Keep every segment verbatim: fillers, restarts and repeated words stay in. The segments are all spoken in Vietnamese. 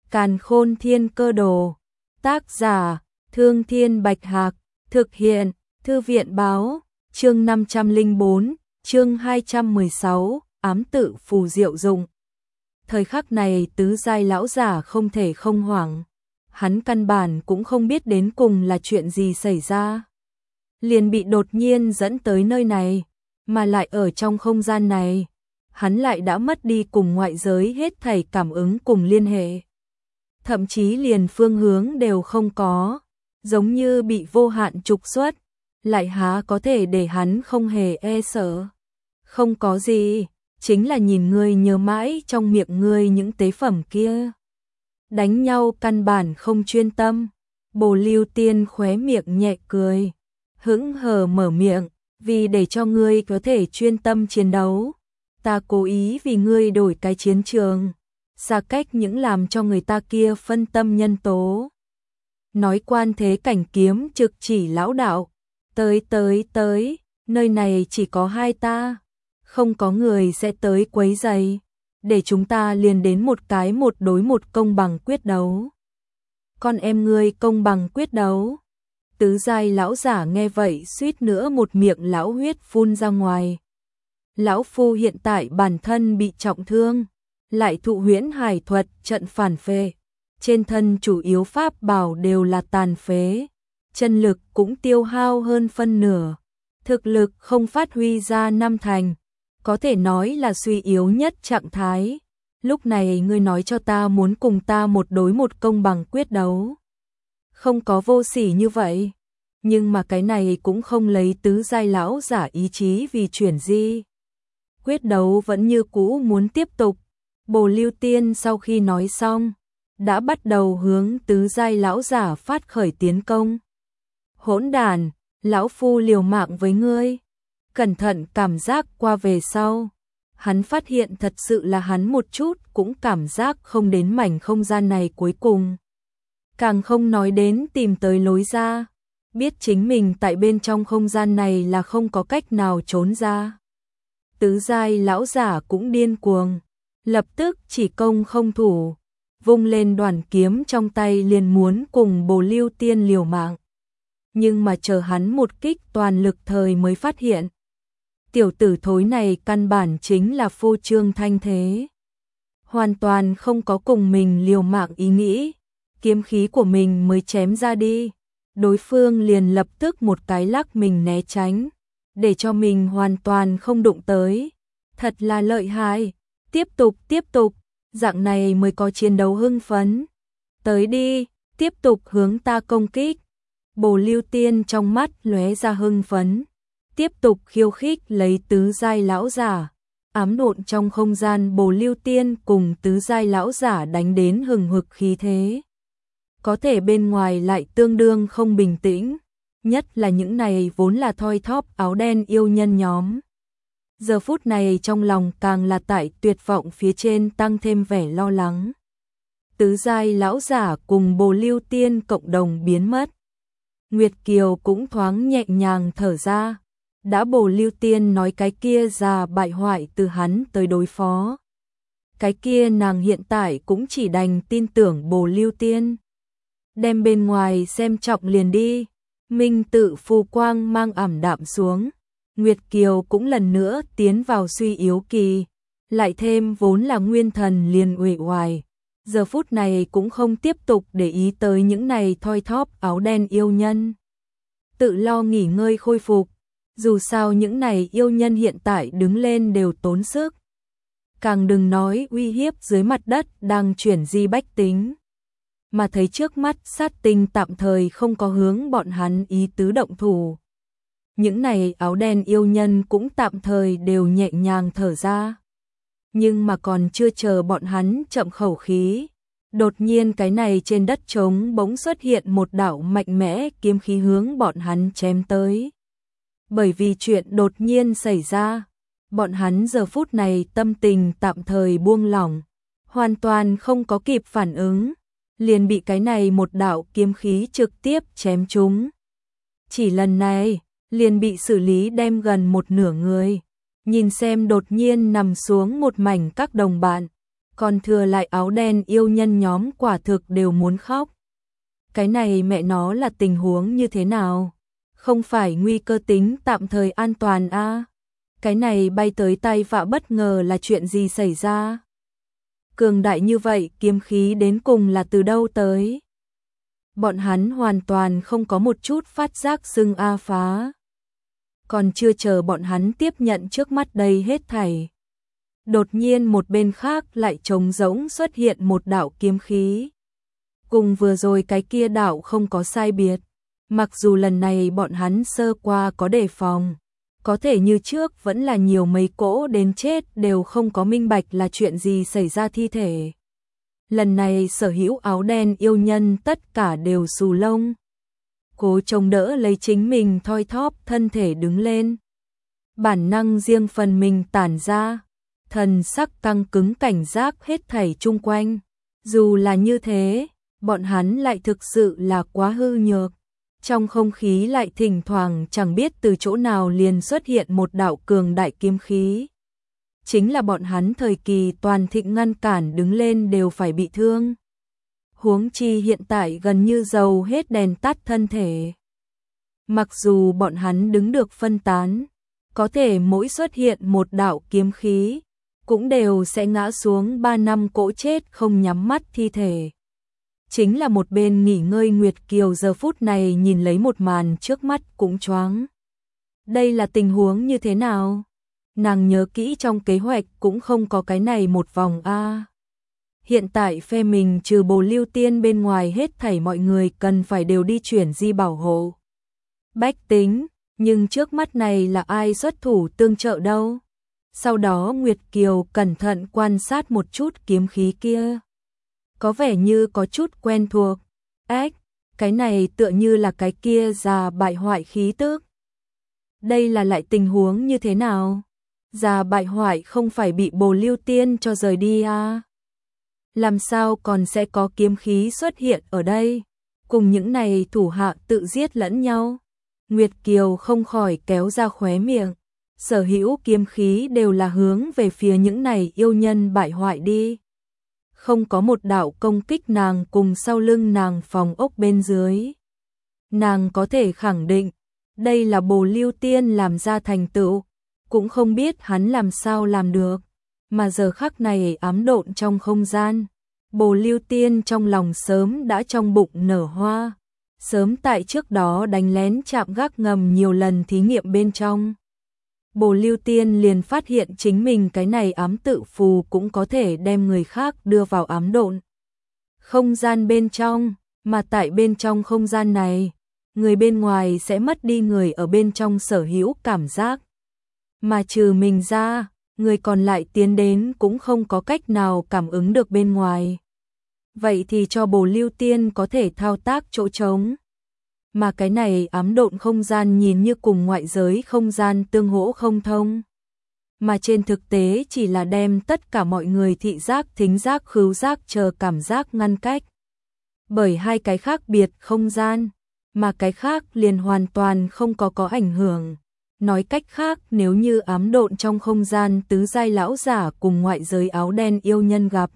Càn Khôn Thiên Cơ Đồ. Tác giả: Thương Thiên Bạch Hạc. Thực hiện: Thư viện báo. Chương năm trăm lẻ bốn, chương hai trăm mười sáu, ám tự phù diệu dụng. Thời khắc này tứ giai lão giả không thể không hoảng. Hắn căn bản cũng không biết đến cùng là chuyện gì xảy ra. Liền bị đột nhiên dẫn tới nơi này, mà lại ở trong không gian này. Hắn lại đã mất đi cùng ngoại giới hết thảy cảm ứng cùng liên hệ. Thậm chí liền phương hướng đều không có, giống như bị vô hạn trục xuất, lại há có thể để hắn không hề e sợ. Không có gì, chính là nhìn ngươi nhớ mãi trong miệng ngươi những tế phẩm kia. Đánh nhau căn bản không chuyên tâm. Bồ Lưu Tiên khóe miệng nhẹ cười, hững hờ mở miệng, vì để cho ngươi có thể chuyên tâm chiến đấu, ta cố ý vì ngươi đổi cái chiến trường, xa cách những làm cho người ta kia phân tâm nhân tố. Nói Quan Thế Cảnh kiếm trực chỉ lão đạo, tới tới tới, nơi này chỉ có hai ta, không có người sẽ tới quấy rầy, để chúng ta liền đến một cái một đối một công bằng quyết đấu. Con em ngươi công bằng quyết đấu? Tứ giai lão giả nghe vậy suýt nữa một miệng lão huyết phun ra ngoài. Lão phu hiện tại bản thân bị trọng thương, lại thụ huyễn hải thuật trận phản phệ, trên thân chủ yếu pháp bảo đều là tàn phế, chân lực cũng tiêu hao hơn phân nửa, thực lực không phát huy ra năm thành, có thể nói là suy yếu nhất trạng thái. Lúc này ngươi nói cho ta muốn cùng ta một đối một công bằng quyết đấu, không có vô sỉ như vậy. Nhưng mà cái này cũng không lấy tứ giai lão giả ý chí vì chuyển di. Quyết đấu vẫn như cũ muốn tiếp tục. Bồ Lưu Tiên sau khi nói xong, đã bắt đầu hướng tứ giai lão giả phát khởi tiến công. Hỗn đàn, lão phu liều mạng với ngươi. Cẩn thận cảm giác qua về sau, hắn phát hiện thật sự là hắn một chút cũng cảm giác không đến mảnh không gian này cuối cùng. Càng không nói đến tìm tới lối ra, biết chính mình tại bên trong không gian này là không có cách nào trốn ra. Tứ giai lão giả cũng điên cuồng, lập tức chỉ công không thủ, vung lên đoàn kiếm trong tay liền muốn cùng Bồ Lưu Tiên liều mạng. Nhưng mà chờ hắn một kích toàn lực thời mới phát hiện, tiểu tử thối này căn bản chính là phô trương thanh thế, hoàn toàn không có cùng mình liều mạng ý nghĩ, kiếm khí của mình mới chém ra đi, đối phương liền lập tức một cái lắc mình né tránh, để cho mình hoàn toàn không đụng tới. Thật là lợi hại, tiếp tục tiếp tục, dạng này mới có chiến đấu hưng phấn. Tới đi, tiếp tục hướng ta công kích. Bồ Lưu Tiên trong mắt lóe ra hưng phấn, tiếp tục khiêu khích lấy tứ giai lão giả. Ám độn trong không gian Bồ Lưu Tiên cùng tứ giai lão giả đánh đến hừng hực khí thế. Có thể bên ngoài lại tương đương không bình tĩnh, nhất là những này vốn là thoi thóp áo đen yêu nhân nhóm. Giờ phút này trong lòng càng là tại tuyệt vọng phía trên tăng thêm vẻ lo lắng. Tứ giai lão giả cùng Bồ Lưu Tiên cộng đồng biến mất. Nguyệt Kiều cũng thoáng nhẹ nhàng thở ra. Đã Bồ Lưu Tiên nói cái kia già bại hoại từ hắn tới đối phó, cái kia nàng hiện tại cũng chỉ đành tin tưởng Bồ Lưu Tiên. Đem bên ngoài xem trọng liền đi. Minh tự phù quang mang ảm đạm xuống, Nguyệt Kiều cũng lần nữa tiến vào suy yếu kỳ, lại thêm vốn là nguyên thần liền uể oải, giờ phút này cũng không tiếp tục để ý tới những này thoi thóp áo đen yêu nhân. Tự lo nghỉ ngơi khôi phục, dù sao những này yêu nhân hiện tại đứng lên đều tốn sức. Càng đừng nói uy hiếp dưới mặt đất đang chuyển di bách tính. Mà thấy trước mắt sát tinh tạm thời không có hướng bọn hắn ý tứ động thủ. Những này áo đen yêu nhân cũng tạm thời đều nhẹ nhàng thở ra. Nhưng mà còn chưa chờ bọn hắn chậm khẩu khí, đột nhiên cái này trên đất trống bỗng xuất hiện một đạo mạnh mẽ kiếm khí hướng bọn hắn chém tới. Bởi vì chuyện đột nhiên xảy ra, bọn hắn giờ phút này tâm tình tạm thời buông lỏng, hoàn toàn không có kịp phản ứng, liền bị cái này một đạo kiếm khí trực tiếp chém trúng. Chỉ lần này, liền bị xử lý đem gần một nửa người. Nhìn xem đột nhiên nằm xuống một mảnh các đồng bạn, còn thừa lại áo đen yêu nhân nhóm quả thực đều muốn khóc. Cái này mẹ nó là tình huống như thế nào? Không phải nguy cơ tính tạm thời an toàn a? À? Cái này bay tới tay vạ bất ngờ là chuyện gì xảy ra? Cường đại như vậy kiếm khí đến cùng là từ đâu tới? Bọn hắn hoàn toàn không có một chút phát giác xưng a phá. Còn chưa chờ bọn hắn tiếp nhận trước mắt đây hết thảy. Đột nhiên một bên khác lại trống rỗng xuất hiện một đạo kiếm khí. Cùng vừa rồi cái kia đạo không có sai biệt. Mặc dù lần này bọn hắn sơ qua có đề phòng. Có thể như trước vẫn là nhiều mấy cỗ đến chết đều không có minh bạch là chuyện gì xảy ra thi thể. Lần này sở hữu áo đen yêu nhân tất cả đều xù lông. Cố chống đỡ lấy chính mình thoi thóp thân thể đứng lên. Bản năng riêng phần mình tản ra. Thần sắc căng cứng cảnh giác hết thảy chung quanh. Dù là như thế, bọn hắn lại thực sự là quá hư nhược. Trong không khí lại thỉnh thoảng chẳng biết từ chỗ nào liền xuất hiện một đạo cường đại kiếm khí. Chính là bọn hắn thời kỳ toàn thịnh ngăn cản đứng lên đều phải bị thương. Huống chi hiện tại gần như dầu hết đèn tắt thân thể. Mặc dù bọn hắn đứng được phân tán, có thể mỗi xuất hiện một đạo kiếm khí, cũng đều sẽ ngã xuống ba năm cỗ chết không nhắm mắt thi thể. Chính là một bên nghỉ ngơi Nguyệt Kiều giờ phút này nhìn lấy một màn trước mắt cũng choáng. Đây là tình huống như thế nào? Nàng nhớ kỹ trong kế hoạch cũng không có cái này một vòng a. Hiện tại phe mình trừ Bồ Lưu Tiên bên ngoài hết thảy mọi người cần phải đều đi chuyển di bảo hộ. Bách tính, nhưng trước mắt này là ai xuất thủ tương trợ đâu? Sau đó Nguyệt Kiều cẩn thận quan sát một chút kiếm khí kia. Có vẻ như có chút quen thuộc. Ếch, cái này tựa như là cái kia già bại hoại khí tức. Đây là lại tình huống như thế nào? Già bại hoại không phải bị Bồ Lưu Tiên cho rời đi à? Làm sao còn sẽ có kiếm khí xuất hiện ở đây? Cùng những này thủ hạ tự giết lẫn nhau. Nguyệt Kiều không khỏi kéo ra khóe miệng. Sở hữu kiếm khí đều là hướng về phía những này yêu nhân bại hoại đi. Không có một đạo công kích nàng cùng sau lưng nàng phòng ốc bên dưới. Nàng có thể khẳng định, đây là Bồ Lưu Tiên làm ra thành tựu, cũng không biết hắn làm sao làm được, mà giờ khắc này ám độn trong không gian. Bồ Lưu Tiên trong lòng sớm đã trong bụng nở hoa, sớm tại trước đó đánh lén chạm gác ngầm nhiều lần thí nghiệm bên trong. Bồ Lưu Tiên liền phát hiện chính mình cái này ám tự phù cũng có thể đem người khác đưa vào ám độn không gian bên trong, mà tại bên trong không gian này, người bên ngoài sẽ mất đi người ở bên trong sở hữu cảm giác. Mà trừ mình ra, người còn lại tiến đến cũng không có cách nào cảm ứng được bên ngoài. Vậy thì cho Bồ Lưu Tiên có thể thao tác chỗ trống. Mà cái này ám độn không gian nhìn như cùng ngoại giới không gian tương hỗ không thông. Mà trên thực tế chỉ là đem tất cả mọi người thị giác, thính giác, khứu giác chờ cảm giác ngăn cách. Bởi hai cái khác biệt không gian, mà cái khác liền hoàn toàn không có có ảnh hưởng. Nói cách khác, nếu như ám độn trong không gian tứ giai lão giả cùng ngoại giới áo đen yêu nhân gặp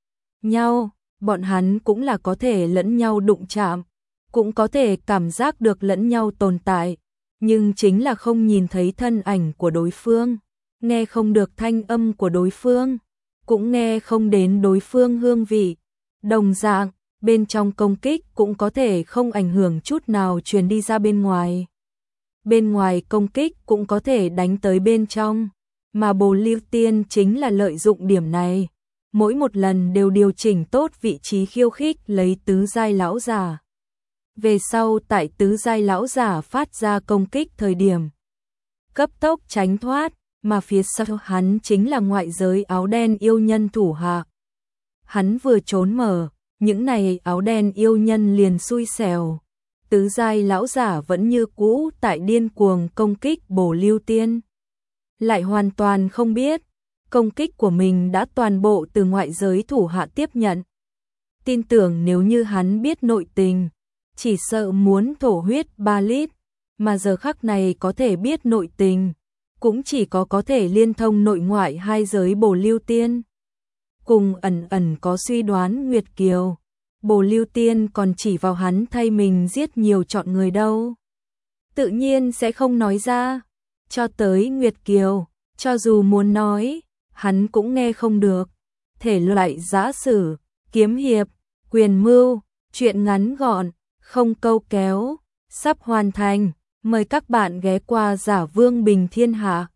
nhau, bọn hắn cũng là có thể lẫn nhau đụng chạm, cũng có thể cảm giác được lẫn nhau tồn tại, nhưng chính là không nhìn thấy thân ảnh của đối phương, nghe không được thanh âm của đối phương, cũng nghe không đến đối phương hương vị. Đồng dạng, bên trong công kích cũng có thể không ảnh hưởng chút nào truyền đi ra bên ngoài. Bên ngoài công kích cũng có thể đánh tới bên trong, mà Bồ Lưu Tiên chính là lợi dụng điểm này, mỗi một lần đều điều chỉnh tốt vị trí khiêu khích lấy tứ giai lão giả. Về sau tại tứ giai lão giả phát ra công kích thời điểm, cấp tốc tránh thoát, mà phía sau hắn chính là ngoại giới áo đen yêu nhân thủ hạ. Hắn vừa trốn mở, những này áo đen yêu nhân liền xui xẻo. Tứ giai lão giả vẫn như cũ tại điên cuồng công kích Bồ Lưu Tiên. Lại hoàn toàn không biết, công kích của mình đã toàn bộ từ ngoại giới thủ hạ tiếp nhận. Tin tưởng nếu như hắn biết nội tình, chỉ sợ muốn thổ huyết ba lít, mà giờ khắc này có thể biết nội tình, cũng chỉ có có thể liên thông nội ngoại hai giới Bồ Lưu Tiên. cùng ẩn ẩn có suy đoán Nguyệt Kiều. Bồ Lưu Tiên còn chỉ vào hắn thay mình giết nhiều chọn người đâu. Tự nhiên sẽ không nói ra. Cho tới Nguyệt Kiều, cho dù muốn nói, hắn cũng nghe không được. Thể loại giã sử, kiếm hiệp, quyền mưu, chuyện ngắn gọn, không câu kéo, sắp hoàn thành. Mời các bạn ghé qua Giả Vương Bình Thiên Hạ.